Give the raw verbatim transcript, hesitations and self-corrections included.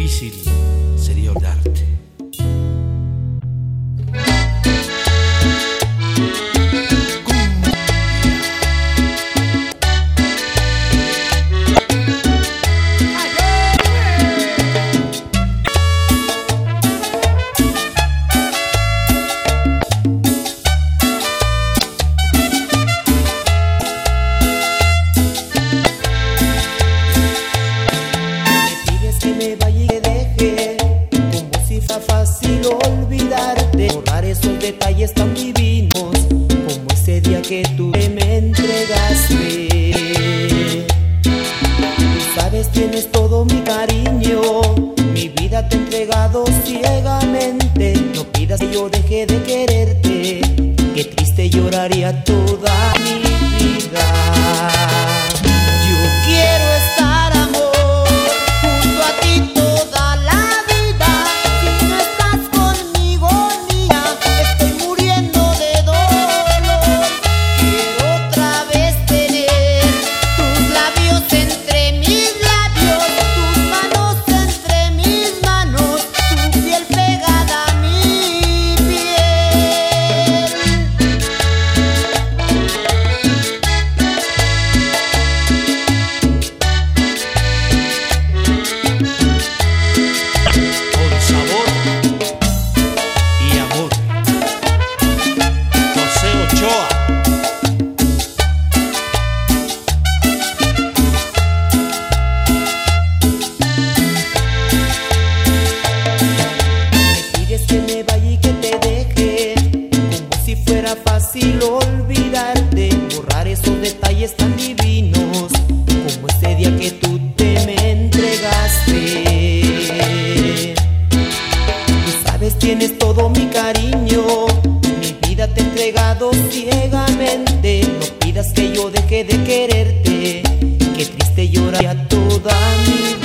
difícil sería olvidarte. Fácil olvidarte, borrar esos detalles tan divinos como ese día que tú me entregaste. Tú sabes, tienes todo mi cariño, mi vida te he entregado ciegamente. No pidas que yo deje de quererte, que triste lloraría toda mi vida. Yo quiero estar, amor, junto a ti toda la vida. Si no estás conmigo, niña, estoy muriendo de dolor. Quiero otra vez tener tus labios entre mis labios, tus manos entre mis manos, tu piel pegada a mi piel. Con sabor y amor. José Ochoa. Me pides que me vaya y que te deje, como si fuera fácil olvidarte, borrar esos detalles tan divinos como ese día que tú te me entregaste. Tú sabes, tienes todo mi cariño, mi vida te he entregado ciegamente. No pidas que yo deje de quererte, que triste lloraría toda mi vida.